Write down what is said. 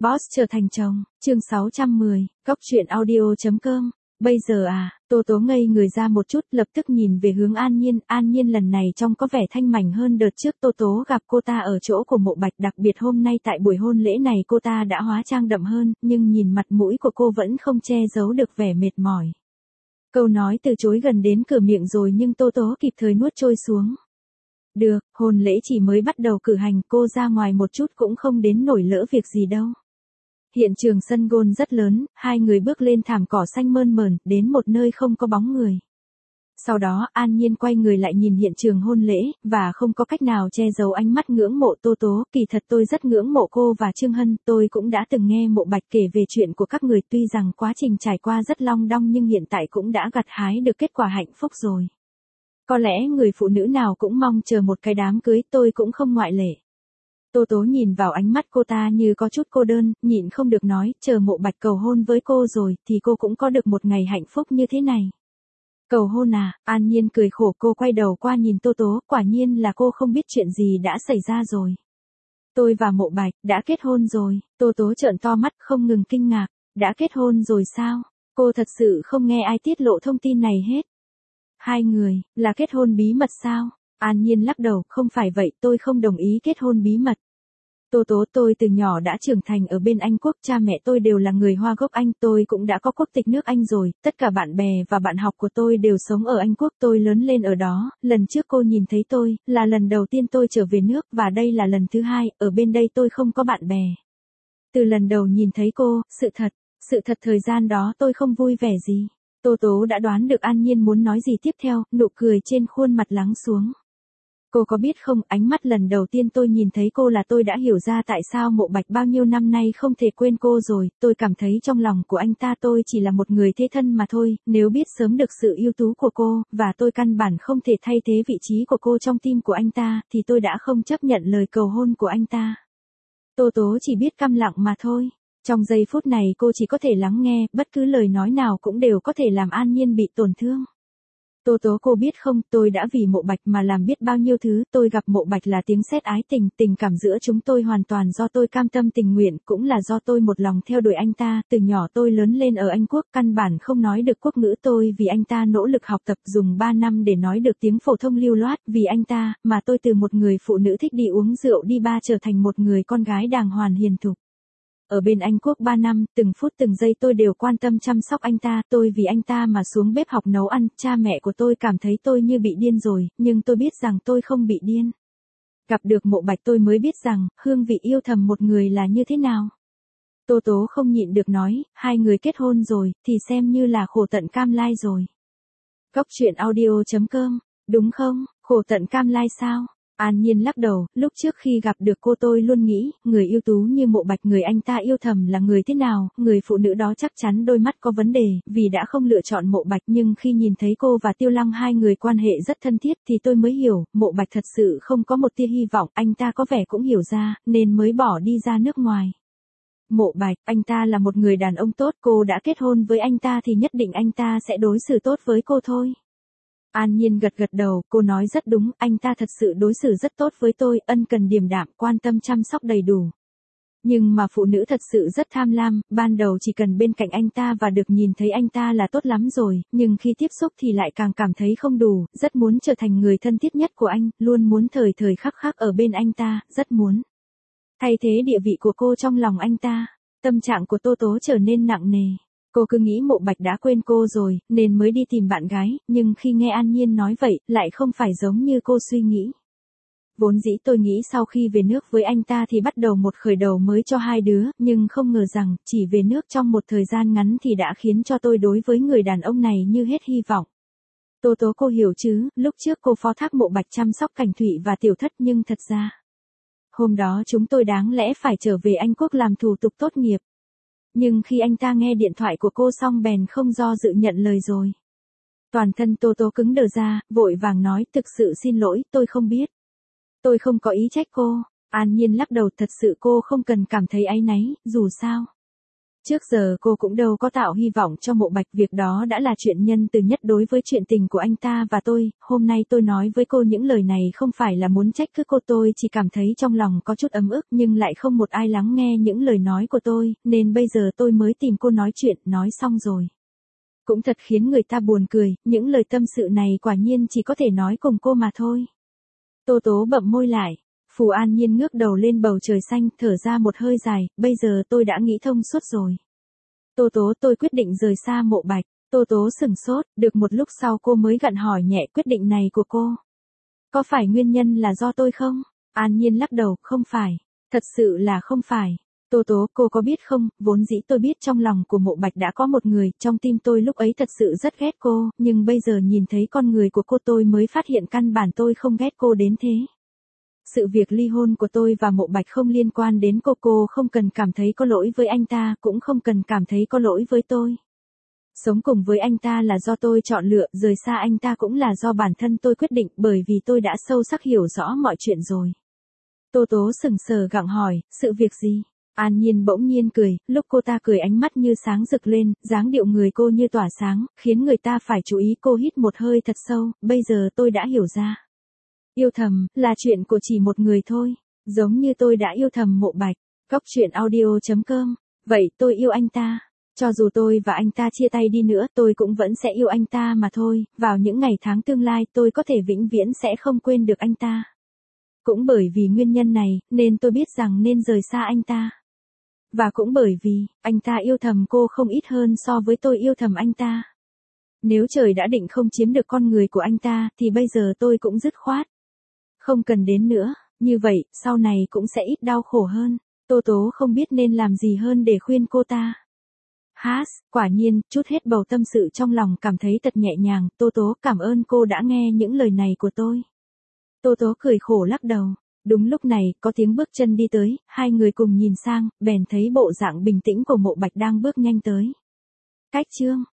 Boss trở thành chồng, chương 610, Cóc truyện audio.com. Bây giờ à, Tô Tố ngây người ra một chút, lập tức nhìn về hướng An Nhiên lần này trông có vẻ thanh mảnh hơn đợt trước Tô Tố gặp cô ta ở chỗ của Mộ Bạch, đặc biệt hôm nay tại buổi hôn lễ này cô ta đã hóa trang đậm hơn, nhưng nhìn mặt mũi của cô vẫn không che giấu được vẻ mệt mỏi. Câu nói từ chối gần đến cửa miệng rồi nhưng Tô Tố kịp thời nuốt trôi xuống. Được, hôn lễ chỉ mới bắt đầu cử hành, cô ra ngoài một chút cũng không đến nổi lỡ việc gì đâu. Hiện trường sân golf rất lớn, hai người bước lên thảm cỏ xanh mơn mởn, đến một nơi không có bóng người. Sau đó An Nhiên quay người lại nhìn hiện trường hôn lễ, và không có cách nào che giấu ánh mắt ngưỡng mộ Tô Tố. Kỳ thật tôi rất ngưỡng mộ cô và Trương Hân, tôi cũng đã từng nghe Mộ Bạch kể về chuyện của các người, tuy rằng quá trình trải qua rất long đong nhưng hiện tại cũng đã gặt hái được kết quả hạnh phúc rồi. Có lẽ người phụ nữ nào cũng mong chờ một cái đám cưới, tôi cũng không ngoại lệ. Tô Tố nhìn vào ánh mắt cô ta như có chút cô đơn, nhịn không được nói, chờ Mộ Bạch cầu hôn với cô rồi, thì cô cũng có được một ngày hạnh phúc như thế này. Cầu hôn à? An Nhiên cười khổ, cô quay đầu qua nhìn Tô Tố, quả nhiên là cô không biết chuyện gì đã xảy ra rồi. Tôi và Mộ Bạch đã kết hôn rồi. Tô Tố trợn to mắt không ngừng kinh ngạc. Đã kết hôn rồi sao? Cô thật sự không nghe ai tiết lộ thông tin này hết. Hai người, là kết hôn bí mật sao? An Nhiên lắc đầu, không phải vậy, tôi không đồng ý kết hôn bí mật. Tô Tố, tôi từ nhỏ đã trưởng thành ở bên Anh Quốc, cha mẹ tôi đều là người Hoa gốc Anh, tôi cũng đã có quốc tịch nước Anh rồi, tất cả bạn bè và bạn học của tôi đều sống ở Anh Quốc, tôi lớn lên ở đó, lần trước cô nhìn thấy tôi, là lần đầu tiên tôi trở về nước, và đây là lần thứ hai, ở bên đây tôi không có bạn bè. Từ lần đầu nhìn thấy cô, sự thật thời gian đó tôi không vui vẻ gì. Tô Tố đã đoán được An Nhiên muốn nói gì tiếp theo, nụ cười trên khuôn mặt lắng xuống. Cô có biết không, ánh mắt lần đầu tiên tôi nhìn thấy cô là tôi đã hiểu ra tại sao Mộ Bạch bao nhiêu năm nay không thể quên cô rồi, tôi cảm thấy trong lòng của anh ta tôi chỉ là một người thế thân mà thôi, nếu biết sớm được sự ưu tú của cô, và tôi căn bản không thể thay thế vị trí của cô trong tim của anh ta, thì tôi đã không chấp nhận lời cầu hôn của anh ta. Tô Tố chỉ biết câm lặng mà thôi. Trong giây phút này cô chỉ có thể lắng nghe, bất cứ lời nói nào cũng đều có thể làm An Nhiên bị tổn thương. Tô Tố, cô biết không, tôi đã vì Mộ Bạch mà làm biết bao nhiêu thứ, tôi gặp Mộ Bạch là tiếng sét ái tình, tình cảm giữa chúng tôi hoàn toàn do tôi cam tâm tình nguyện, cũng là do tôi một lòng theo đuổi anh ta, từ nhỏ tôi lớn lên ở Anh Quốc, căn bản không nói được quốc ngữ, tôi vì anh ta nỗ lực học tập, dùng 3 năm để nói được tiếng phổ thông lưu loát, vì anh ta, mà tôi từ một người phụ nữ thích đi uống rượu đi bar trở thành một người con gái đàng hoàng hiền thục. Ở bên Anh Quốc 3 năm, từng phút từng giây tôi đều quan tâm chăm sóc anh ta, tôi vì anh ta mà xuống bếp học nấu ăn, cha mẹ của tôi cảm thấy tôi như bị điên rồi, nhưng tôi biết rằng tôi không bị điên. Gặp được Mộ Bạch tôi mới biết rằng, hương vị yêu thầm một người là như thế nào. Tô Tố không nhịn được nói, hai người kết hôn rồi, thì xem như là khổ tận cam lai rồi. Cóc truyện audio.com, đúng không, khổ tận cam lai sao? An Nhiên lắc đầu, lúc trước khi gặp được cô tôi luôn nghĩ, người ưu tú như Mộ Bạch, người anh ta yêu thầm là người thế nào, người phụ nữ đó chắc chắn đôi mắt có vấn đề, vì đã không lựa chọn Mộ Bạch, nhưng khi nhìn thấy cô và Tiêu Lăng hai người quan hệ rất thân thiết thì tôi mới hiểu, Mộ Bạch thật sự không có một tia hy vọng, anh ta có vẻ cũng hiểu ra, nên mới bỏ đi ra nước ngoài. Mộ Bạch, anh ta là một người đàn ông tốt, cô đã kết hôn với anh ta thì nhất định anh ta sẽ đối xử tốt với cô thôi. An Nhiên gật gật đầu, cô nói rất đúng, anh ta thật sự đối xử rất tốt với tôi, ân cần điềm đạm, quan tâm chăm sóc đầy đủ. Nhưng mà phụ nữ thật sự rất tham lam, ban đầu chỉ cần bên cạnh anh ta và được nhìn thấy anh ta là tốt lắm rồi, nhưng khi tiếp xúc thì lại càng cảm thấy không đủ, rất muốn trở thành người thân thiết nhất của anh, luôn muốn thời thời khắc khắc ở bên anh ta, rất muốn thay thế địa vị của cô trong lòng anh ta. Tâm trạng của Tô Tố trở nên nặng nề. Cô cứ nghĩ Mộ Bạch đã quên cô rồi, nên mới đi tìm bạn gái, nhưng khi nghe An Nhiên nói vậy, lại không phải giống như cô suy nghĩ. Vốn dĩ tôi nghĩ sau khi về nước với anh ta thì bắt đầu một khởi đầu mới cho hai đứa, nhưng không ngờ rằng, chỉ về nước trong một thời gian ngắn thì đã khiến cho tôi đối với người đàn ông này như hết hy vọng. Tô Tố, cô hiểu chứ, lúc trước cô phó thác Mộ Bạch chăm sóc Cảnh Thụy và Tiểu Thất, nhưng thật ra, hôm đó chúng tôi đáng lẽ phải trở về Anh Quốc làm thủ tục tốt nghiệp. Nhưng khi anh ta nghe điện thoại của cô xong bèn không do dự nhận lời rồi. Toàn thân Tô Tố cứng đờ ra, vội vàng nói, thực sự xin lỗi, tôi không biết. Tôi không có ý trách cô. An Nhiên lắc đầu, thật sự cô không cần cảm thấy áy náy, dù sao. Trước giờ cô cũng đâu có tạo hy vọng cho Mộ Bạch, việc đó đã là chuyện nhân từ nhất đối với chuyện tình của anh ta và tôi. Hôm nay tôi nói với cô những lời này không phải là muốn trách cứ cô, tôi chỉ cảm thấy trong lòng có chút ấm ức nhưng lại không một ai lắng nghe những lời nói của tôi, nên bây giờ tôi mới tìm cô nói chuyện. Nói xong rồi. Cũng thật khiến người ta buồn cười, những lời tâm sự này quả nhiên chỉ có thể nói cùng cô mà thôi. Tô Tố bậm môi lại. Phù An Nhiên ngước đầu lên bầu trời xanh, thở ra một hơi dài, bây giờ tôi đã nghĩ thông suốt rồi. Tô Tố, tôi quyết định rời xa Mộ Bạch. Tô Tố sửng sốt, được một lúc sau cô mới gặng hỏi nhẹ, quyết định này của cô. Có phải nguyên nhân là do tôi không? An Nhiên lắc đầu, không phải. Thật sự là không phải. Tô Tố, cô có biết không, vốn dĩ tôi biết trong lòng của Mộ Bạch đã có một người, trong tim tôi lúc ấy thật sự rất ghét cô, nhưng bây giờ nhìn thấy con người của cô tôi mới phát hiện căn bản tôi không ghét cô đến thế. Sự việc ly hôn của tôi và Mộ Bạch không liên quan đến cô không cần cảm thấy có lỗi với anh ta, cũng không cần cảm thấy có lỗi với tôi. Sống cùng với anh ta là do tôi chọn lựa, rời xa anh ta cũng là do bản thân tôi quyết định, bởi vì tôi đã sâu sắc hiểu rõ mọi chuyện rồi. Tô Tố sững sờ gặng hỏi, sự việc gì? An Nhiên bỗng nhiên cười, lúc cô ta cười ánh mắt như sáng rực lên, dáng điệu người cô như tỏa sáng, khiến người ta phải chú ý. Cô hít một hơi thật sâu, bây giờ tôi đã hiểu ra. Yêu thầm, là chuyện của chỉ một người thôi, giống như tôi đã yêu thầm Mộ Bạch. Góc truyện audio.com. Vậy tôi yêu anh ta. Cho dù tôi và anh ta chia tay đi nữa, tôi cũng vẫn sẽ yêu anh ta mà thôi, vào những ngày tháng tương lai tôi có thể vĩnh viễn sẽ không quên được anh ta. Cũng bởi vì nguyên nhân này, nên tôi biết rằng nên rời xa anh ta. Và cũng bởi vì, anh ta yêu thầm cô không ít hơn so với tôi yêu thầm anh ta. Nếu trời đã định không chiếm được con người của anh ta, thì bây giờ tôi cũng dứt khoát. Không cần đến nữa, như vậy, sau này cũng sẽ ít đau khổ hơn. Tô Tố không biết nên làm gì hơn để khuyên cô ta. Quả nhiên, chút hết bầu tâm sự trong lòng, cảm thấy thật nhẹ nhàng. Tô Tố, cảm ơn cô đã nghe những lời này của tôi. Tô Tố cười khổ lắc đầu. Đúng lúc này, có tiếng bước chân đi tới, hai người cùng nhìn sang, bèn thấy bộ dạng bình tĩnh của Mộ Bạch đang bước nhanh tới. Cách chương